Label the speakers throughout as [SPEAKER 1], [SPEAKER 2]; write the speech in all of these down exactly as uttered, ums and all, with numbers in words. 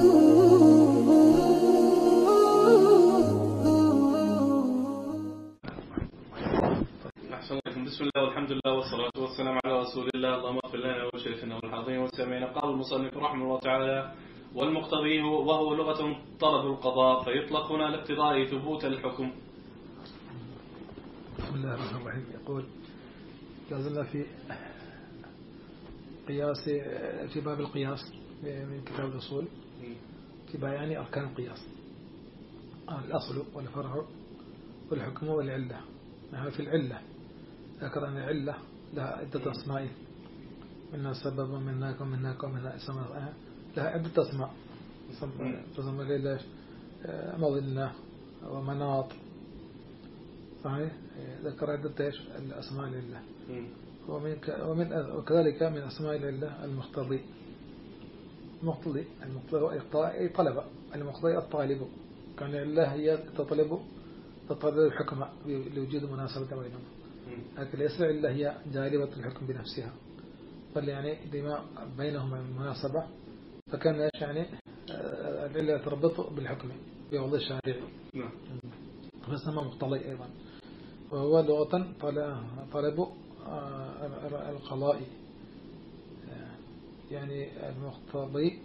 [SPEAKER 1] بسم الله والحمد لله والصلاة والسلام على رسول الله. اللهم اغفر لنا وشيخنا والحاضرين والسامعين. قال المصنف رحمه الله تعالى: والمقتضي وهو لغة طلب القضاء، فيطلق هنا لاقتضاء ثبوت الحكم.
[SPEAKER 2] بسم الله الرحمن الرحيم. يقول لازلنا في قياس في باب القياس من كتاب الأصول، في بيان أركان القياس: الأصل والفرع والحكم والعلة. نحن في العلة ذكر أن العلة لها عدة أسماء، منها سبب ومنها ومنها ومنها اسماء، لها عدة أسماء. تسمى لله مظنة ومناط، صحيح؟ ذكر عدة الأسماء لله. ومن ومن وكذلك من أسماء لله المقتضي. المقتضي المقتضي أي طلب، المقتضي الطالب. كان الله هي تطلب تطلب الحكم لوجود مناسبة بينهما، لكن ليس العلة هي جالبة الحكم بنفسها، بل يعني لما بينهما من مناسبة، فكان ايش يعني العلة تربط بالحكم بوضع الشارع، فاسمه مقتضي أيضا. وهو لغة طلب القضاء، يعني المقتضي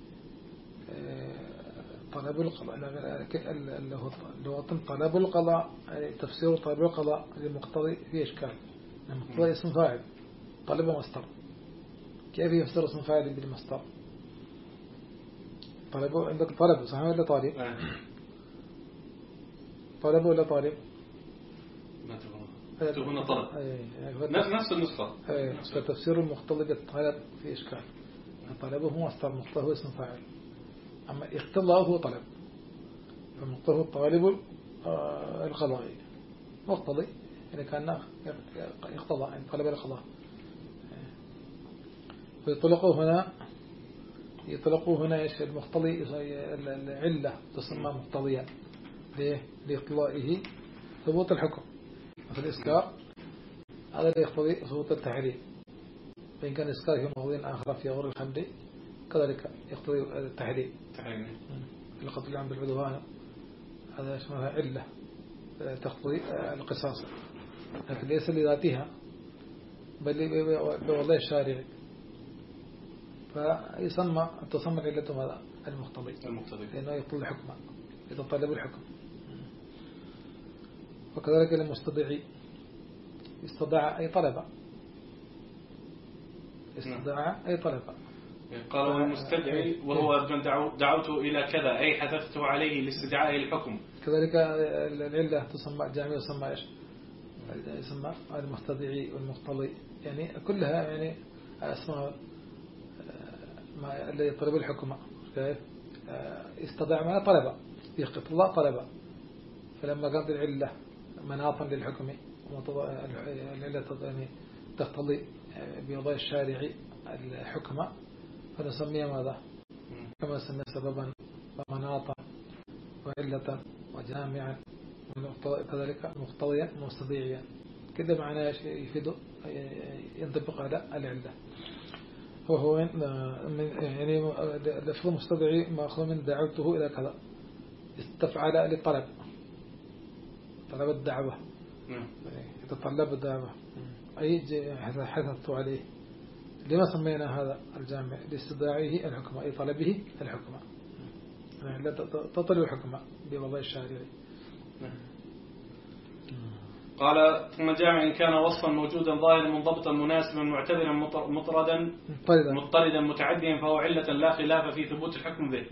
[SPEAKER 2] طلب القضاء، لغة طلب القضاء، تفسير طلب القضاء للمقتضي في إشكال. المقتضي اسم فاعل، طلب مصدر، كيف يفسر اسم فاعل بالمصدر؟ طلب عندك طلب صحيح ولا طالب؟ طلب ولا طالب؟
[SPEAKER 1] ما تبغى طلب نفس النسخة.
[SPEAKER 2] فتفسير المقتضي بالطلب في إشكال. طلبه هو مصدر، مقتضي هو اسم فاعل، أما اقتضاء هو طلب، فمقتضى الطالب القضائي مقتضي، يعني كان يقتضى يعني طلب القضاء. فيطلقوا هنا يطلقوا هنا ايش المقتضي؟ العلة تسمى مقتضيا ليه؟ لإطلاقه ثبوت الحكم. مثل الإسكار هذا اللي يقتضي ثبوت التحريم، فإن كان الإسكار في موضوع آخر في غير الخمر كذلك يقتضي التحريم. القتل عن بالعدوان هذا اسمها علة تقتضي القصاص، لكن ليس لذاتها بل بوضع الشارع، فيسمى تسمى العلة ماذا؟ المقتضي، لأنه يطلب الحكم، يتطلب الحكم. وكذلك المستدعي استدعى أي طلب، استدعى أي طلب.
[SPEAKER 1] قال والمستدعي وهو من دعوته إلى كذا، أي حدثته عليه لاستدعاء الحكم.
[SPEAKER 2] كذلك العلة تسمى جامع، يسمى إيش؟ يسمى المستدعي والمقتضي، يعني كلها يعني اسماء ما اللي طلب الحكم. كيف استدعى ما طلب، اقتضاء طلب، فلما قالت العلة مناطا للحكم، العلة يعني تقتضي بوضع الشارع الحكم، فنسميها ماذا؟ كما سمي سببا ومناطا وعلة وجامعا، كذلك مقتضيا مستدعيا، كده معناه يفيد ينطبق على العلة. وهو يعني لفظ مستدعي مأخوذ من دعوته إلى كذا، استفعل للطلب، طلب الدعوة، يتطلب الدعوة، أي حدثت عليه. لما سمينا هذا الجامع؟ لاستدعائه الحكمة، أي طلبه الحكمة، يعني لا تطلب الحكمة بوضع الشارع.
[SPEAKER 1] قال ثم الجامع إن كان وصفا موجودا ظاهرا منضبطا مناسبا معتبرا مطردا مضطردا متعديا، فهو علة لا خلاف في ثبوت الحكم به.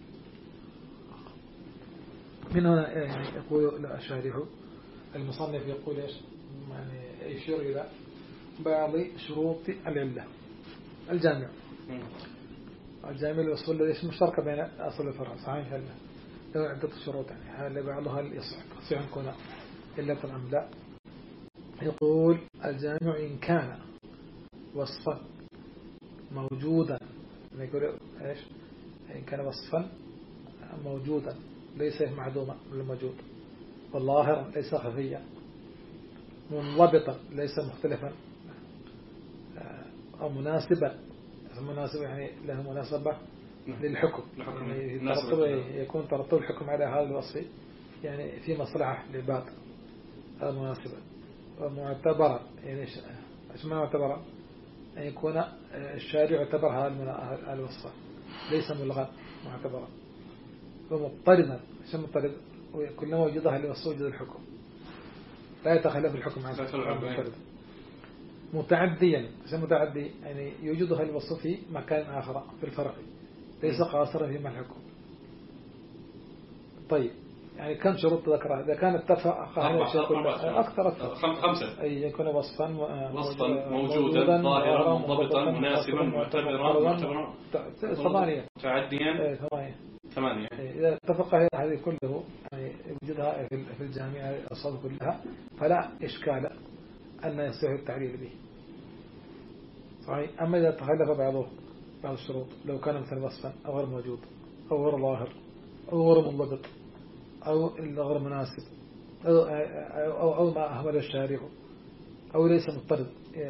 [SPEAKER 2] من هنا يعني يقول الشارح المصنف يقول ايش؟ يعني يشير إلى بعض شروط العلة. الجامع الجامع الأصول ليش مشتركة بين أصل الفرع، صحيح؟ هل له عدة شروط، يعني هل بعضها يصح أن يكون علة أم لا؟ يقول الجامع إن كان وصفا موجودا، يقول إيش؟ إن كان وصفا موجودا ليس معدوما للموجود، والظاهرا ليس خفيا، منضبطا ليس مختلفا، أو مناسبا، مناسبة يعني له مناسبة للحكم يعني ترتب يكون ترتب الحكم على هذا الوصف يعني في مصلحة للعباد هذا مناسبة ومعتبرة يعني ايش معنى معتبرة أن يكون الشارع يعتبر هذا الوصف ليس ملغا معتبرا ومضطردا ايش مضطرد كلما وجدها لوصف وجد الحكم لا يتخلف الحكم عن مضطرد متعديا ايش متعدي يعني يوجدها الوصف في مكان آخر في الفرع ليس قاصرا فيما الحكم. طيب يعني كم شروط ذكرها إذا كان اتفق أكثر
[SPEAKER 1] خمسة
[SPEAKER 2] أي يكون وصفا
[SPEAKER 1] وصفا موجودا ظاهرا منضبطا مناسبا معتبرا
[SPEAKER 2] ثمانية
[SPEAKER 1] تعديا
[SPEAKER 2] ثمانية
[SPEAKER 1] ثمانية
[SPEAKER 2] إذا اتفق هذه كله يعني وجودها في الجامعة الأصل كلها فلا إشكال أن يصح التعليل به صحيح. أما إذا تخلف بعضه بعض الشروط لو كان مثل وصفا أو غير موجود أو غير ظاهر أو غير منضبط أو غير مناسب أو, أو, أو ما أهمل الشارع أو ليس مضطرد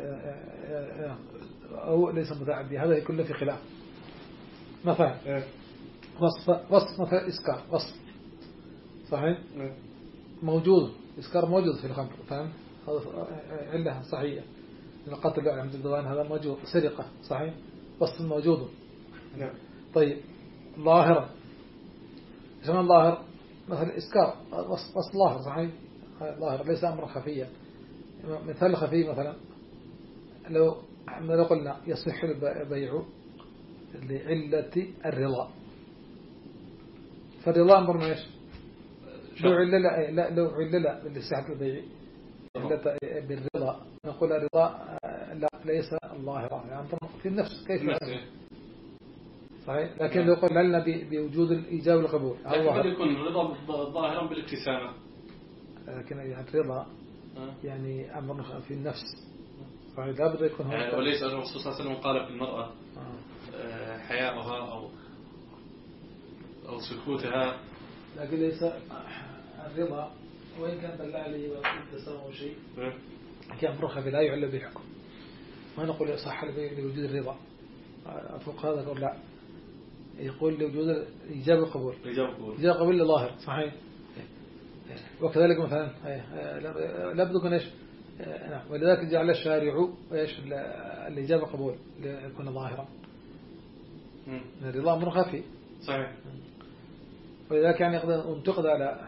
[SPEAKER 2] أو ليس متعدي هذا كله في خلاف. مثلا وصف وصف مثلا إسكار وصف صحيح موجود إسكار موجود في الخمر فهم هذا علة صحيحة القتل عند الدوان هذا موجود سرقة صحيح وصف موجود. طيب ظاهرا زمان ظاهر مثل إسكار وصف ظاهر صحيح ظاهر ليس أمر خفيا. مثال خفي مثلا لو لو قلنا يصح البيع لعلة الرضا فالرضا أمر ايش لو علل لا لو علل لصحة البيع بالرضا نقول الرضا لا ليس الظاهر يعني في النفس كيف صحيح. لكن لو قلنا لنا بوجود الإيجاب والقبول
[SPEAKER 1] قد يكون الرضا ظاهرا بالابتسامة
[SPEAKER 2] لكن الرضا يعني أمر في النفس صحيح لا بد يكون
[SPEAKER 1] يعني وليس الرسول صلى الله عليه وسلم قال في المرأة حياؤها أو أو سكوتها
[SPEAKER 2] لكن ليس الرضا وإن كان دل عليه والابتسامة شيء كان أمر خفي لا يعلل بالحكم ما نقول صح لوجود الرضا فوق هذا يقول لا يقول لوجود الإيجاب والقبول
[SPEAKER 1] الإيجاب والقبول
[SPEAKER 2] الإيجاب والقبول ظاهر صحيح. وكذلك مثلا لا بد يكون ايش نعم ولذلك جعل الشارع ايش الإيجاب والقبول ليكون ظاهرا الرضا أمر خفي
[SPEAKER 1] صحيح.
[SPEAKER 2] ولذلك يعني يقدر انتقد على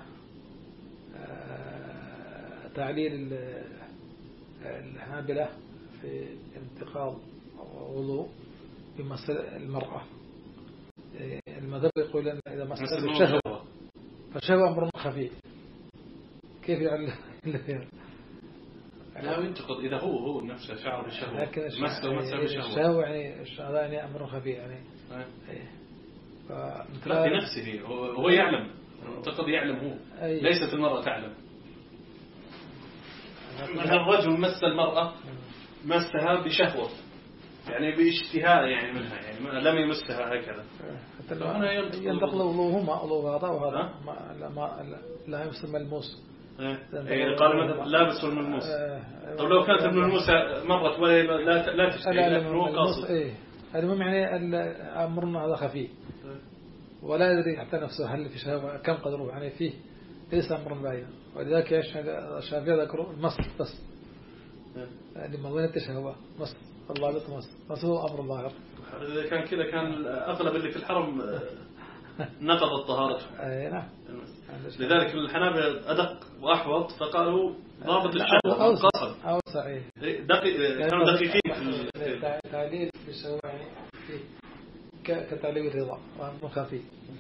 [SPEAKER 2] تعليل الحنابلة في انتقاض وضوء بمسألة المرأة المذهب يقول أن إذا مسألة الشهوة فالشهوة أمر خفي كيف يعلل
[SPEAKER 1] لا ينتقد إذا هو هو نفسه شعر بالشهوة
[SPEAKER 2] لكن الشهوة يعني هذا يعني أمر خفي يعني
[SPEAKER 1] لا بنفسه هو, هو يعلم ينتقد يعلم هو ليست المرأة تعلم. مثلا الرجل مس المرأة مسها بشهوة يعني باشتهاء يعني منها يعني لم يمسها هكذا
[SPEAKER 2] حتى لو أنا ينتقل وضوهما وضوه هذا وهذا ما لا ما لا يمس الملموس
[SPEAKER 1] يعني قال لابس الملموس طب لو كانت الملموسة مرت ولا لا لا تشتهي لكن هو قاصد
[SPEAKER 2] المهم يعني أمرنا هذا خفي ولا يدري حتى نفسه هل في شهوة كم قدره يعني فيه ليس أمر بعيدا. ولذلك يا الشافعي ذكروا المص بس لما ظنت الشهوة مص الله بس مص مص هو أمر ظاهر.
[SPEAKER 1] إذا كان كذا كان أغلب اللي في الحرم نقض الطهارة.
[SPEAKER 2] أي نعم.
[SPEAKER 1] لذلك الحنابلة أدق وأحوط فقالوا ضابط الشهوة
[SPEAKER 2] أوسع أوسع
[SPEAKER 1] دقيق كانوا دقيقين
[SPEAKER 2] في تعليل بالشهوة يعني كتعليل الرضا وأمر خفي.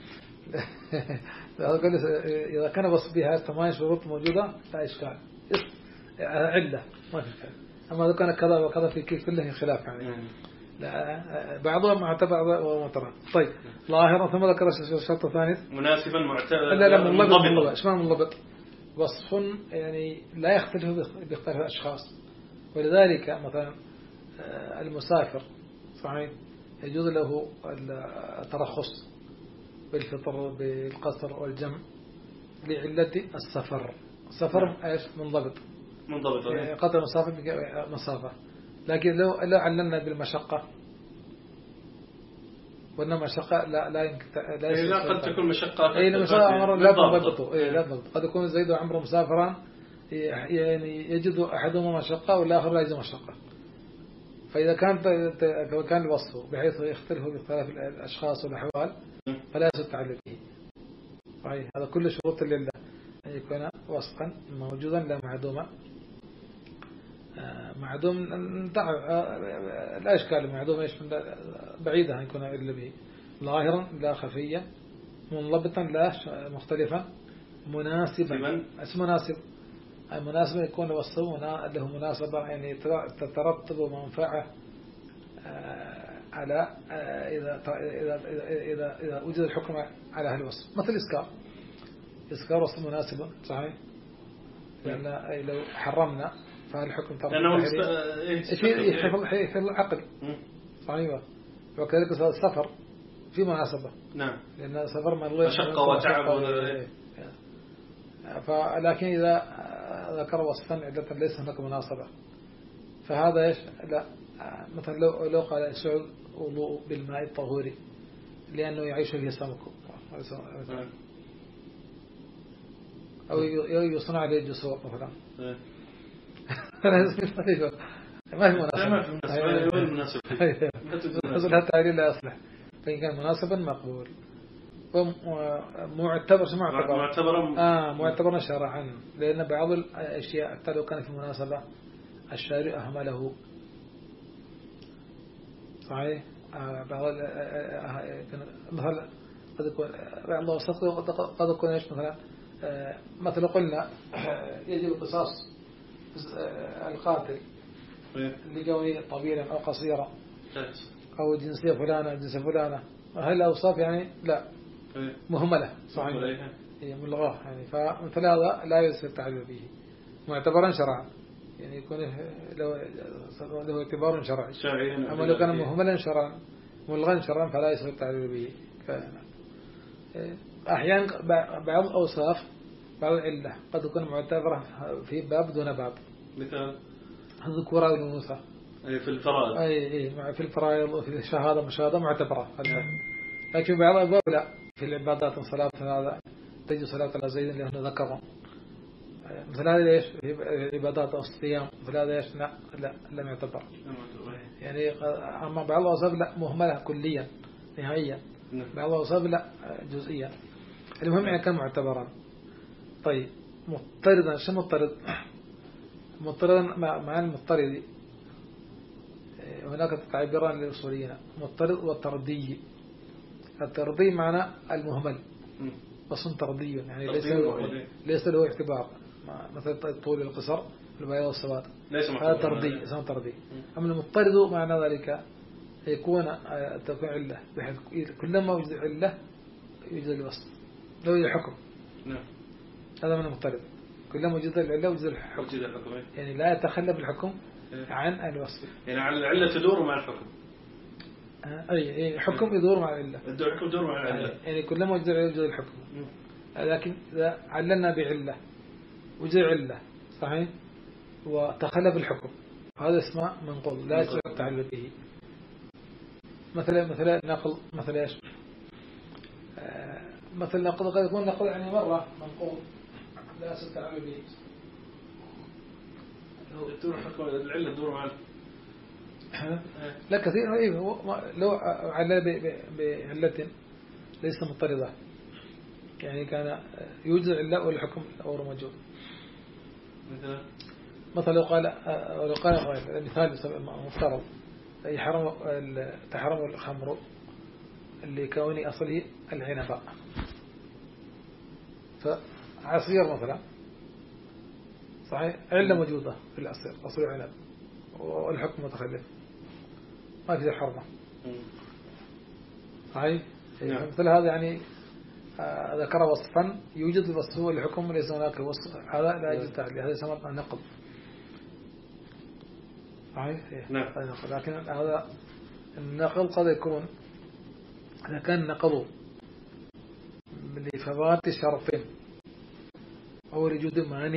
[SPEAKER 2] إذا كان وصف بها ثمان شروط موجودة لا إشكال علة ما في إشكال. أما إذا كان كذا وكذا في كله خلاف يعني لا بعضهم معتبر ومعتبر. طيب ظاهرا ثم ذكر الشرط الثاني
[SPEAKER 1] مناسبا معتبر
[SPEAKER 2] لا لا منضبط. إيش معنى منضبط؟ وصف يعني لا يختلف باختلاف الأشخاص. ولذلك مثلا المسافر صحيح يجوز له الترخص بالفطر بالقصر والجمع لعلة السفر. السفر ايش منضبط
[SPEAKER 1] منضبط
[SPEAKER 2] يعني قطر مسافة مسافة. لكن لو لو علمنا بالمشقة وإنما مشقة لا لا يمكن لا
[SPEAKER 1] إيه لا قد تكون مشقة
[SPEAKER 2] أي مشقة عمر لا تضبطه إيه لا تضبط قد يكون زيد وعمر مسافران يعني يجد أحدهما مشقة والآخر لا يجد مشقة فإذا كان كان الوصف بحيث يختلف باختلاف الأشخاص والأحوال فلا يصح التعليل به صحيح هذا كل شروط لله أن يكون وصفا موجودا لا معدوما معدوم لا إشكال معدوم إيش بعيدة أن يكون إلا به ظاهرا لا خفيا منضبطا لا مختلفا مناسبا اسم مناسب المناسب يكون وصفه له مناسبة يعني تترتب منفعة على إذا إذا إذا إذا وجد الحكم على هذا الوصف مثل إسكار إسكار وصف مناسب صحيح لأن لو حرمنا فالحكم
[SPEAKER 1] لأنه
[SPEAKER 2] في العقل صحيح وكذلك السفر في مناسبة
[SPEAKER 1] نعم
[SPEAKER 2] لأن السفر من غير
[SPEAKER 1] مشقة وتعب
[SPEAKER 2] فلكن إذا ذكر وصفا عدة ليس هناك مناسبة فهذا إيش لا مثلا لو لو قال سعود وضوء بالماء الطهوري لأنه يعيش فيه سمك أو يصنع له جسور مثلا ما في مناسبة هذا التعليل لا يصلح فإن كان مناسبا مقبول ومعتبر معتبر
[SPEAKER 1] معتبر
[SPEAKER 2] آه معتبر شرعا لأن بعض الأشياء حتى لو كان في مناسبة الشارع أهمله صحيح آه بعض مثلا قد يكون بعض الوسط قد يكون ايش مثلا آه مثلا قلنا آه يجب القصاص آه القاتل لكونه طويلا أو قصيرا أو جنسية فلانة جنسية فلانة هل الأوصاف يعني لا مهملة صحيح هي ملغاة يعني فمثل هذا لا يصير التعليل به معتبرا شرعا يعني يكون له له اعتبار شرعي أما لو كان مهملا شرعا ملغا شرعا فلا يصير التعليل به أحيانا بعض الأوصاف بعض العلة قد تكون معتبرة في باب دون باب
[SPEAKER 1] مثال
[SPEAKER 2] الذكورة والأنوثة
[SPEAKER 1] أي في الفرائض
[SPEAKER 2] أي أي في الفرائض وفي الشهادة مشاهدة معتبرة لكن بعض الأبواب لا في العبادات الصلاة هذا تجي صلاة على زيد لأنه ذكره مثل هذا ليش في عبادات الصيام مثل هذا ليش لا لا لم يعتبر يعني أما بعض الأوصاف لا مهملة كليا نهائيا بعض الأوصاف لا جزئيا المهم يعني كان معتبرا طيب مضطردا شو مضطرد مضطردا مع المضطرد هناك تعبيران للأصوليين مضطرد والتردي التردي معنى المهمل وصن تردي يعني ليس له ليس له اعتبار مثل طول القصر البياض والسواد هذا تردي اسمه تردي أما المضطرد معنى ذلك يكون تكون علة بحيث كلما وجد علة يوجد الوصف لو يوجد الحكم هذا من المضطرد كلما وجد العلة وجد الحكم يعني لا يتخلى بالحكم عن الوصف
[SPEAKER 1] يعني على العلة تدور مع الحكم
[SPEAKER 2] أي حكم يدور مع العلة
[SPEAKER 1] الحكم يدور مع العلة
[SPEAKER 2] يعني كلما وجد العلة وجد الحكم لكن إذا عللنا بعلة وجد علة صحيح وتخلى بالحكم هذا اسمه منقول لا يصح التعلل به مثلا مثلا نقل مثلا ايش مثلا نقل قد يكون نقل يعني مرة منقول لا يصح التعلل به
[SPEAKER 1] تدور حكم العلة تدور مع
[SPEAKER 2] لا كثير إيه لو علل بعلة ليس مضطردة يعني كان يوجد علة والحكم أو موجود
[SPEAKER 1] مثلا
[SPEAKER 2] مثلا لو قال لو قال مثال مفترض يحرم تحرم الخمر لكون أصله العنب فعصير مثلا صحيح علة موجودة في العصير أصل العنب والحكم متخلف ما في حرمة صحيح مثل هذا يعني ذكر وصفا يوجد الوصف والحكم وليس هناك وصف هذا لا يجوز تعليل هذا يسمى نقض صحيح
[SPEAKER 1] نعم
[SPEAKER 2] لكن هذا النقض قد يكون إذا كان نقض لفوات شرف أو لوجود مانع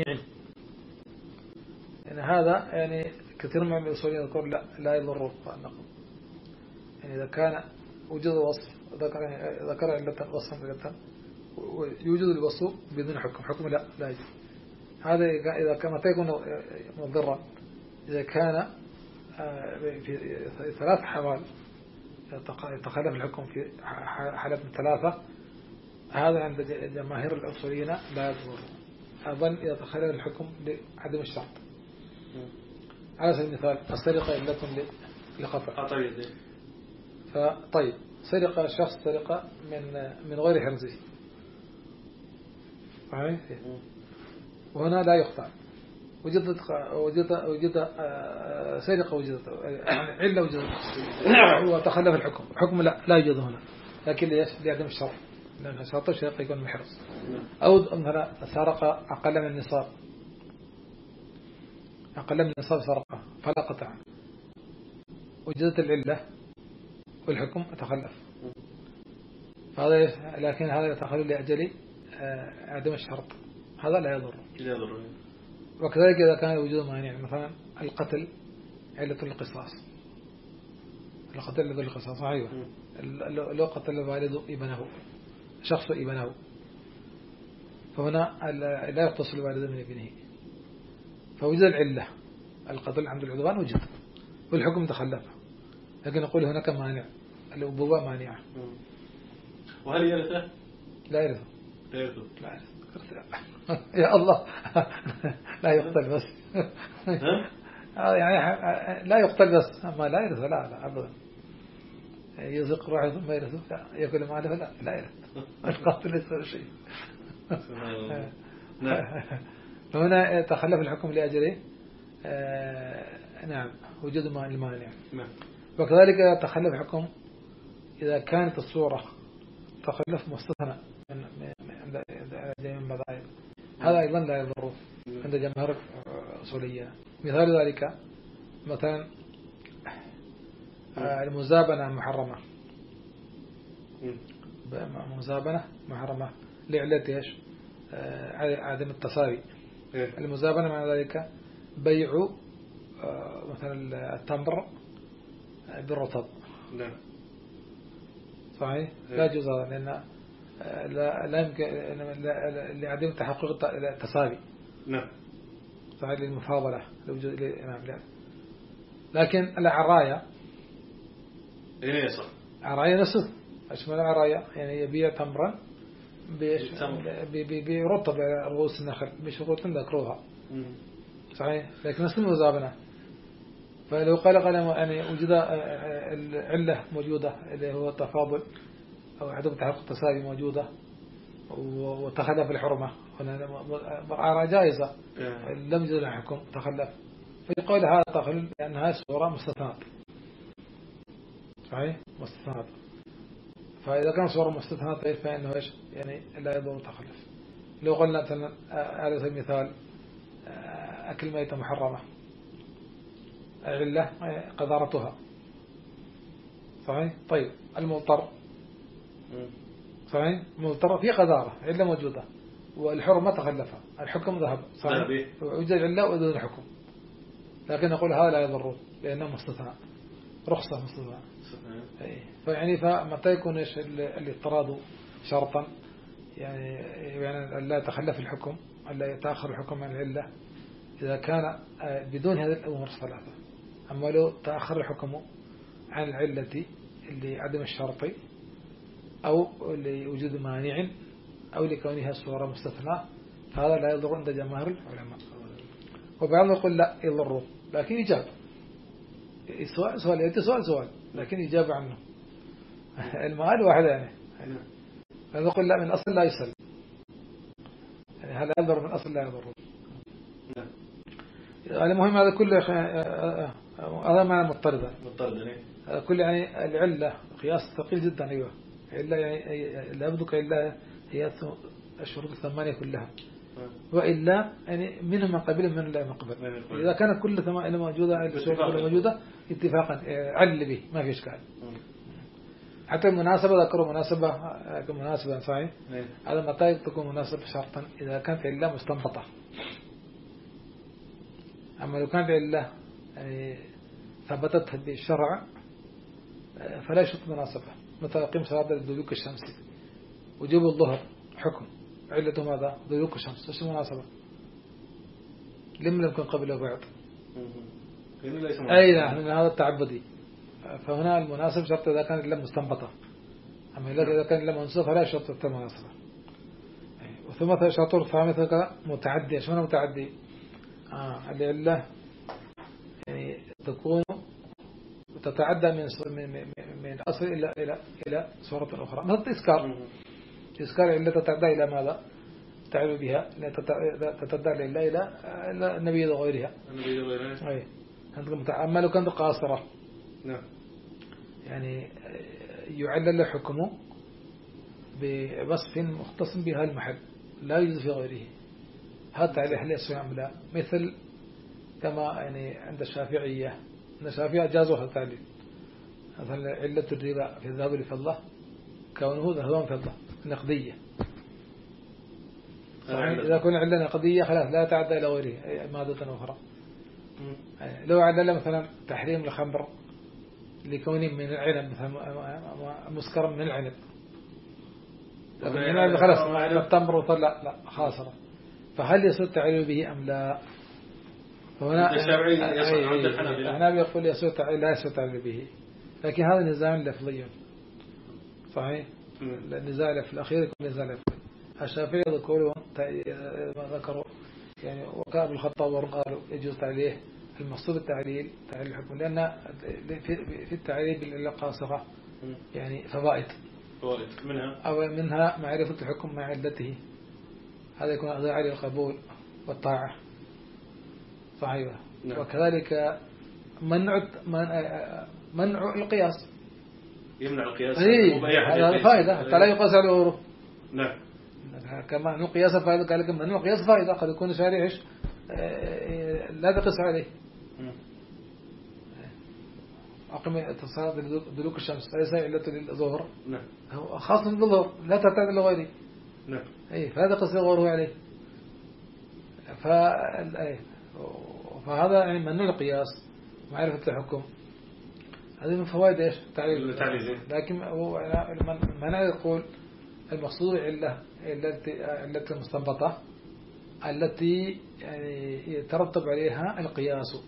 [SPEAKER 2] يعني هذا يعني كثير من الأصوليين يقول لا لا يضر النقض يعني إذا كان وجد وصف ذكر ذكر علة وصفا علة يوجد الوصف بدون حكم حكم لا لا يجوز. هذا إذا كان متى يكون مضرا إذا كان في ثلاث حوال يتخلف الحكم في حالات ثلاثة، هذا عند جماهير الأصوليين لا يضر. أظن إذا تخلف الحكم لعدم الشرط. على سبيل المثال السرقة علة لقطع. فطيب سرقة شخص سرقة من من غير حرزه، وهنا لا يقطع. وجدت وجد وجد سرقة وجدت علة وجدت هو تخلف الحكم حكم لا لا يوجد هنا، لكن ليش؟ لعدم الشرط، لأن شرط السرقة يكون من حرز. أو مثلا سرق أقل من النصاب، أقل من النصاب سرقة فلا قطع، وجدت العلة والحكم تخلف. هذا لكن هذا يتخلف لأجل عدم الشرط، هذا لا يضر.
[SPEAKER 1] لا يضر.
[SPEAKER 2] وكذلك إذا كان وجود مانع، مثلا القتل علة القصاص، القتل علة القصاص أيوة. لو قتل الوالد ابنه شخص ابنه، فهنا لا يقتص الوالد من ابنه، فوجد العلة القتل عند العدوان وجد والحكم تخلف، لكن نقول هناك مانع، الأبوة مانعة.
[SPEAKER 1] وهل يرثه؟
[SPEAKER 2] لا يرثه.
[SPEAKER 1] لا يرثه. لا
[SPEAKER 2] يرثه. يا الله لا يقتل بس يعني لا يقتل بس، أما لا يرثه لا لا أبدا. يزق روحه ثم يرثه لا يأكل ماله لا لا يرث. القاتل ليس شيء. فهنا تخلف الحكم لأجله نعم وجود المانع. وكذلك تخلف الحكم إذا كانت الصورة تخلف مستثنى من من المذاهب، هذا أيضا لا يضر عند جماهير الأصولية. مثال ذلك مثلا المزابنة محرمة، مزابنة محرمة لعلة ايش؟ عدم التساوي. المزابنة مع ذلك بيع مثلا التمر بالرطب، صحيح لا يجوز هذا، لأن لا لا يمكن لعدم تحقق التساوي.
[SPEAKER 1] نعم
[SPEAKER 2] صحيح للمفاضلة لوجود نعم لا. لكن العراية
[SPEAKER 1] ايه صح،
[SPEAKER 2] عراية نفسه أشمل عراية يعني يبيع تمرا برطب رؤوس النخل بشروط ذكروها، صحيح، لكن نفس المزابنة. فلو قال قال يعني وجد العلة موجودة اللي هو التفاضل أو عدم تحقق التساوي موجودة وتخلف الحرمة، هنا جائزة لم يجد لها حكم تخلف، فيقول هذا تخلف لأنها صورة مستثنات، صحيح مستثنات. فإذا كان صورة مستثنات فإنه إيش يعني لا يضر تخلف. لو قلنا مثلا على سبيل المثال أكل ميتة محرمة، علة قذارتها، صحيح. طيب المضطر، صحيح مضطر في قذارة علة موجودة والحرمة تخلفها، الحكم ذهب، صحيح وجد علة ودون حكم، لكن نقول هذا لا يضر لأنه مستثنى، رخصة مستثنى. فيعني فمتى يكون إيش الاضطراد شرطا، يعني يعني لا يتخلف الحكم، لا يتأخر الحكم عن العلة إذا كان بدون هذه الأمور الثلاثة. أما لو تأخر الحكم عن العلة اللي عدم الشرط أو لوجود مانع أو لكونها صورة مستثنى، فهذا لا يضر عند جماهير العلماء. وبعضهم يقول لا يضر، لكن إجابة سؤال سؤال يأتي سؤال سؤال لكن إجابة عنه المال واحد يعني. فنقول لا من أصل لا يسل، يعني هل يضر من أصل لا يضر. المهم هذا كله هذا معنى مضطردة كل يعني العلة قياس ثقيل جدا. أيوة علة يعني لابد كعلة هي الشروط الثمانية كلها، وإلا يعني منهم من قبل من لا من قبل. إذا كان كل ثمانية موجودة الشروط كلها موجودة اتفاقا عل به ما في إشكال. حتى المناسبة ذكروا مناسبة مناسبة صحيح، هذا متى تكون مناسبة شرطا إذا كانت علة مستنبطة. أما لو كانت علة يعني ثبتت بالشرع فلا يشرط مناسبة، مثلا أقيم صلاة الدلوك الشمسي وجوب الظهر حكم علته ماذا؟ دلوك الشمس. إيش المناسبة؟ لم لم يكن قبل وبعد. أي نعم هذا التعبدي. فهنا المناسب شرط إذا كانت لم مستنبطة، أما إذا كان لم منصوص فلا شرط المناسبة. وثم شرط الثالث متعدي. إيش معنى متعدي؟ آه العلة يعني تكون تتعدى من من من الأصل إلى إلى إلى صورة أخرى. مثل الإسكار. الإسكار علة تتعدى إلى ماذا؟ تعلو بها تتعدى إلى إلى النبي وغيرها. النبي وغيرها. أي. عندكم متعمل كانت قاصرة.
[SPEAKER 1] نعم.
[SPEAKER 2] يعني يعلل حكمه بوصف مختص بها المحل لا يوجد في غيره. هذا تعليل هل يسوي أم لا؟ مثل كما يعني عند الشافعية أن الشافعية جازوا هذا التعليل. مثلا علة الربا في الذهب والفضة كونه ذهبان فضة نقدية. إذا كنا علة نقدية خلاص لا تعدى إلى غيره مادة أخرى. لو علل مثلا تحريم الخمر لكونه من العنب مثلا مسكر من العنب، لكن العنب خلاص مع التمر وطلع لا خاسرة، فهل يصير التعليل به أم لا؟ فهنا الحنابلة يقول يصير التعليل لا يصير التعليل به، لكن هذا نزاع لفظي صحيح. النزاع في الأخير يكون نزاع لفظي. الشافعي يذكرون ما ذكروا يعني وكأب الخطاب وقالوا يجوز تعليه. المقصود التعليل تعليل الحكم لأن في التعليل بالقاصرة يعني فوائد
[SPEAKER 1] فوائد منها
[SPEAKER 2] أو منها معرفة الحكم مع علته، هذا يكون داعي للقبول والطاعة صحيح. نعم. وكذلك منع منع القياس
[SPEAKER 1] يمنع القياس
[SPEAKER 2] هذا فائدة حتى لا يقاس على غيره.
[SPEAKER 1] نعم.
[SPEAKER 2] كما أنه قياس فائدة قال لكم منع القياس فائدة قد يكون شارع إيش لا تقيس عليه. أقم تصاد دلوك الشمس ليس علة للظهر.
[SPEAKER 1] نعم.
[SPEAKER 2] هو خاص بالظهر لا تعتاد لغيره.
[SPEAKER 1] نعم.
[SPEAKER 2] أي فهذا قص غيره عليه. ف فهذا يعني منع القياس معرفة الحكم هذه من فوائد إيش تعليل. لكن هو المنع يقول المقصود علة التي التي المستنبطة التي يعني يترتب عليها القياس،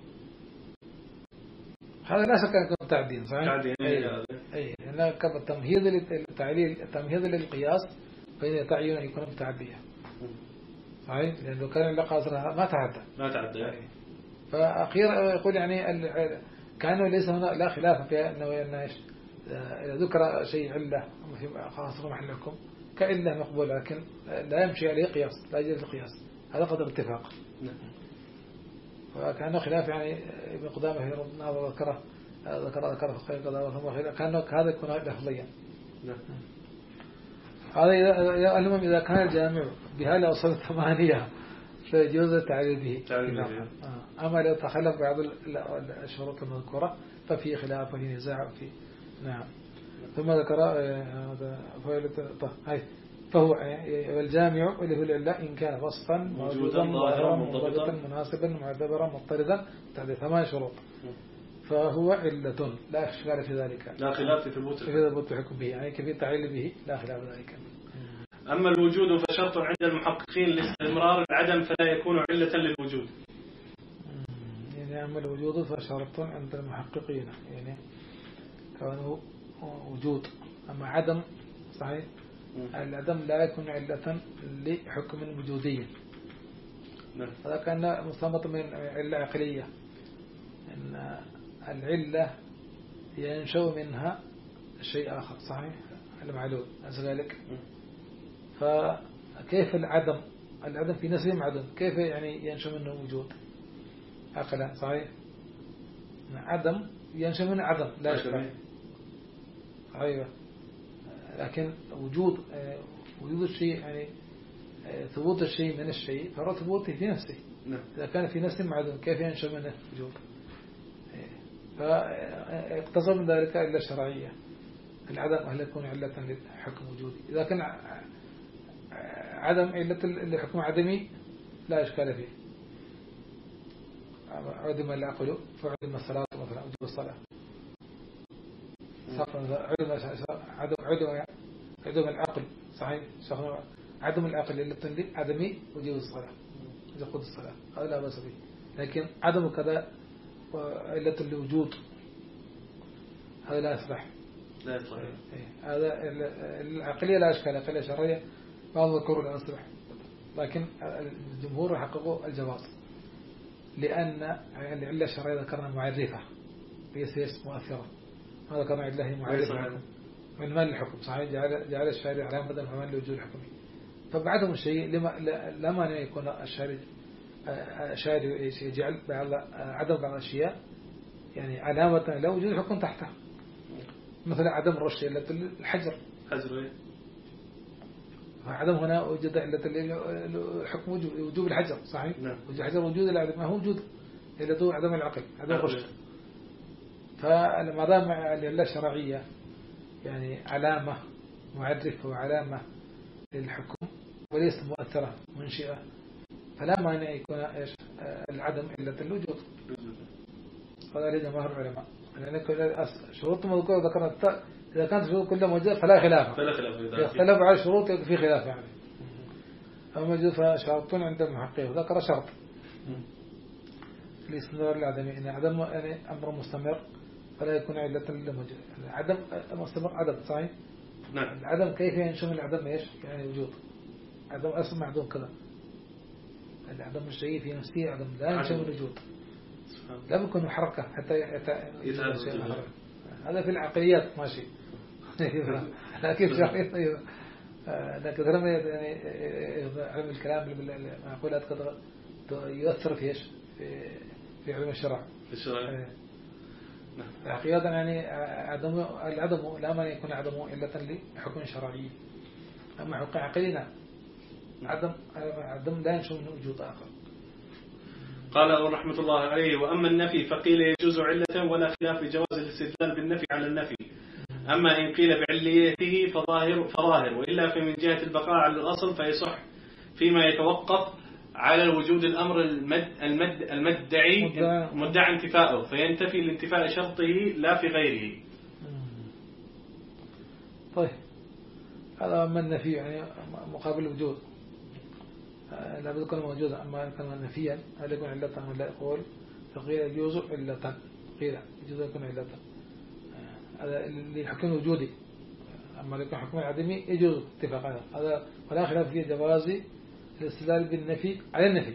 [SPEAKER 2] هذا لا شك أن يكون تعديل صحيح.
[SPEAKER 1] تعديل
[SPEAKER 2] أي أي لأن كذا التمهيد للتعليل التمهيد للقياس بين تعين أن يكون متعديا صحيح، لأنه كان اللقاء ما تعدى ما تعدى. فأخيرا يقول يعني كأنه ليس هنا لا خلاف في أنه إيش إذا ذكر شيء علة في خاصة محل الحكم كعلة مقبول لكن لا يمشي عليه قياس لا يجوز القياس، هذا قدر اتفاق. وكأنه خلاف يعني ابن قدامة في هذا ذكره ذكر ذكر في خير قضاء ثم خير كأنه هذا يكون لفظيا. هذا إذا المهم إذا كان الجامع بهذه الأصول الثمانية فيجوز التعليل به. أما لو تخلف بعض الشروط المذكورة ففي خلاف وفي نزاع وفي نعم. ثم ذكر هذا هاي فهو الجامع اللي هو العلة إن كان وصفا موجودا ظاهرا منضبطا مناسبا معتبرا مضطردا تحت ثمان شروط فهو علة لا إشكال في ذلك،
[SPEAKER 1] لا خلاف في ثبوت
[SPEAKER 2] في ثبوت الحكم به يعني كيف التعليل به لا خلاف ذلك.
[SPEAKER 1] أما الوجود فشرط عند المحققين لاستمرار العدم فلا يكون علة للوجود.
[SPEAKER 2] يعني أما الوجود فشرط عند المحققين يعني كونه وجود، أما عدم صحيح العدم لا يكون علة لحكم وجودي. هذا كان مستنبط من علة عقلية أن العلة ينشأ منها شيء آخر صحيح المعلوم ذلك. فكيف العدم العدم في نفسه عدم كيف يعني ينشأ منه وجود عقلا صحيح عدم ينشأ منه عدم لا يشبه أيوة. لكن وجود وجود الشيء يعني ثبوت الشيء من الشيء فهو ثبوته في نفسه. إذا كان في نفسه معدوم كيف ينشأ منه وجود؟ فاقتصر من ذلك إلا الشرعية العدم هل يكون علة للحكم وجودي. إذا كان عدم علة لحكم عدمي لا إشكال فيه عدم العقل فعدم الصلاة مثلا وجوب الصلاة عدم عدم عدم العقل صحيح عدم العقل اللي عدمي وجوب الصلاة يقود الصلاة هذا لا بأس به لكن عدم كذا علة الوجود هذا لا يصلح
[SPEAKER 1] لا يصلح
[SPEAKER 2] هذا العقلية لا أشكال العقلية الشرعية بعض الذكور لا يصلح لكن الجمهور يحققوا الجواز لأن العلة الشرعية ذكرنا معرفة ليس مؤثرة ما ذكرنا علة هي معرفة من مال الحكم صحيح جعل جعل الشارع علامة بدل من مال الوجود الحكمي فبعدهم الشيء لما لما يكون الشارع الشارع يجعل بعض عدم بعض الأشياء يعني علامة لا وجود الحكم تحتها مثلا عدم الرش إلا الحجر
[SPEAKER 1] حجر
[SPEAKER 2] عدم هنا وجد إلا الحكم وجوب الحجر صحيح
[SPEAKER 1] نعم.
[SPEAKER 2] وجود الحجر وجود لا ما هو وجود إلا عدم العقل عدم الرشد فلما دام العلة الشرعية يعني علامة معرفة وعلامة للحكم وليس مؤثرة منشئة فلا مانع يكون إيش العدم إلا الوجود هذا لجماهير العلماء لأن شروط مذكورة ذكرنا إذا كانت الشروط كلها موجودة فلا خلاف
[SPEAKER 1] فلا خلاف
[SPEAKER 2] يختلف على الشروط في خلاف يعني أما موجود فشرطون عند المحققين ذكر شرط الاستمرار العدمي إن عدم يعني أمر مستمر فلا يكون علة للموجود عدم مستمر عدم صحيح
[SPEAKER 1] نعم.
[SPEAKER 2] العدم كيف ينشمل العدم إيش يعني وجود عدم أصل معدوم كذا العدم الشيء في نفسه عدم لا ينشمل الوجود لا يكون حركة حتى يتعلم هذا في العقليات ماشي لكن شرعيا لكن لما يعني علم الكلام المعقولات قد يؤثر في ايش في في علم الشرع
[SPEAKER 1] في الشرع
[SPEAKER 2] حقيقة يعني عدم العدم لا ما يكون عدمه إلا لحكم شرعي أما حكم عقلي عدم عدم لا ينشأ من وجود آخر.
[SPEAKER 1] قال رحمة الله عليه وأما النفي فقيل يجوز علة ولا خلاف بجواز الاستدلال بالنفي على النفي أما إن قيل بعليته فظاهر, فظاهر وإلا فمن جهة البقاء على الأصل فيصح فيما يتوقف على الوجود الأمر المد المد المدعي مدعى انتفاؤه فينتفي لانتفاء شرطه لا في غيره.
[SPEAKER 2] طيب هذا أما النفي يعني مقابل الوجود لا بد يكون موجودا أما كان نفيا هل يكون علة ولا يقول فقيل يجوز علة قيل يجوز يكون علة هذا اللي حكم وجودي أما اللي يكون حكم العدمي يجوز اتفاق هذا ولا خلاف في جواز الاستدلال بالنفي على النفي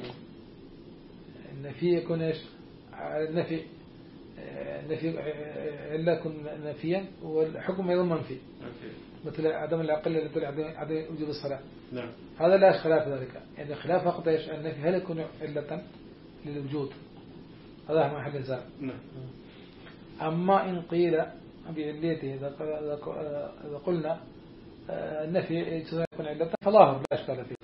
[SPEAKER 2] النفي يكون ايش على النفي النفي إلا يكون نفيا والحكم أيضا منفي مثل عدم العقل الذي عدم وجوب الصلاة
[SPEAKER 1] نعم.
[SPEAKER 2] هذا لا خلاف ذلك يعني خلاف فقط ايش النفي هل يكون علة للوجود هذا ما محل نزاع
[SPEAKER 1] نعم.
[SPEAKER 2] أما إن قيل بعلته إذا قلنا النفي يكون علة فظاهر لا إشكال فيه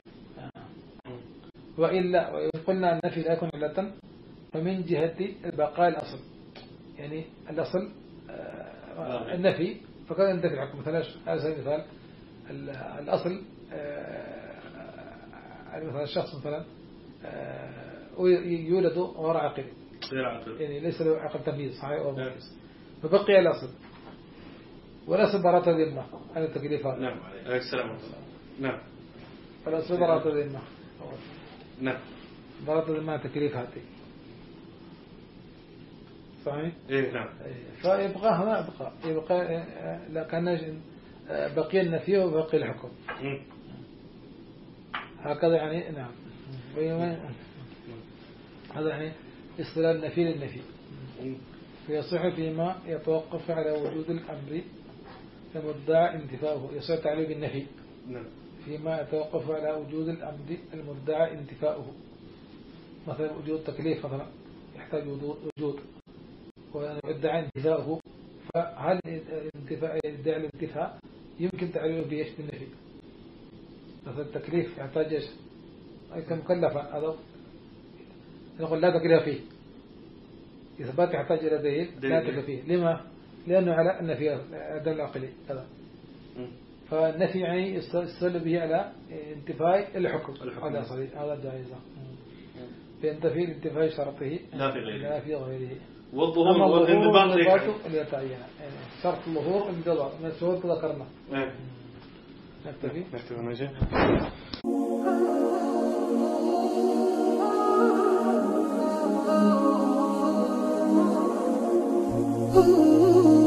[SPEAKER 2] وإلا وإن قلنا النفي لا يكون علة فمن جهة البقاء الأصل يعني الأصل النفي فقد ينتفي الحكم مثلا على سبيل المثال الأصل مثلا الشخص مثلا يولد غير عاقل يعني ليس له عقل تمييز صحيح أو مميز فبقي الأصل والأصل براءة الذمة هذا التكليفات.
[SPEAKER 1] نعم عليك السلام عليكم. نعم
[SPEAKER 2] الأصل براءة الذمة.
[SPEAKER 1] نعم
[SPEAKER 2] براءة الذمة تكليف هاتي صحيح.
[SPEAKER 1] إيه نعم.
[SPEAKER 2] فيبقى هنا يبقى يبقى لكن بقي النفي وبقي الحكم. هكذا يعني نعم. هذا يعني استدلال النفي للنفي. فيصح فيما يتوقف على وجود الأمر المدعى انتفاؤه يصح تعليق النفي
[SPEAKER 1] نعم.
[SPEAKER 2] فيما يتوقف على وجود الأمر المدعى انتفاؤه مثلا وجود تكليف مثلا يحتاج وجود ويدعى انتفاؤه فهل الانتفاء يدعي الانتفاء يمكن تعليله بإيش بالنفي مثلا التكليف يحتاج إيش كمكلفا هذا نقول لا تكليف فيه إثبات يحتاج إلى دليل لا تكليف فيه لما لأنه على النفي الدل العقلي كذا فالنفي يعني يستدل به على انتفاء الحكم هذا صحيح هذا جائز ينتفي لانتفاء شرطه
[SPEAKER 1] لا في غيره
[SPEAKER 2] لا في غيره.
[SPEAKER 1] والظهور والانضباط
[SPEAKER 2] اللي يتعين يعني شرط الظهور الانضباط من الشروط ذكرنا. نكتفي
[SPEAKER 1] نكتفي نجي.
[SPEAKER 3] Ooh.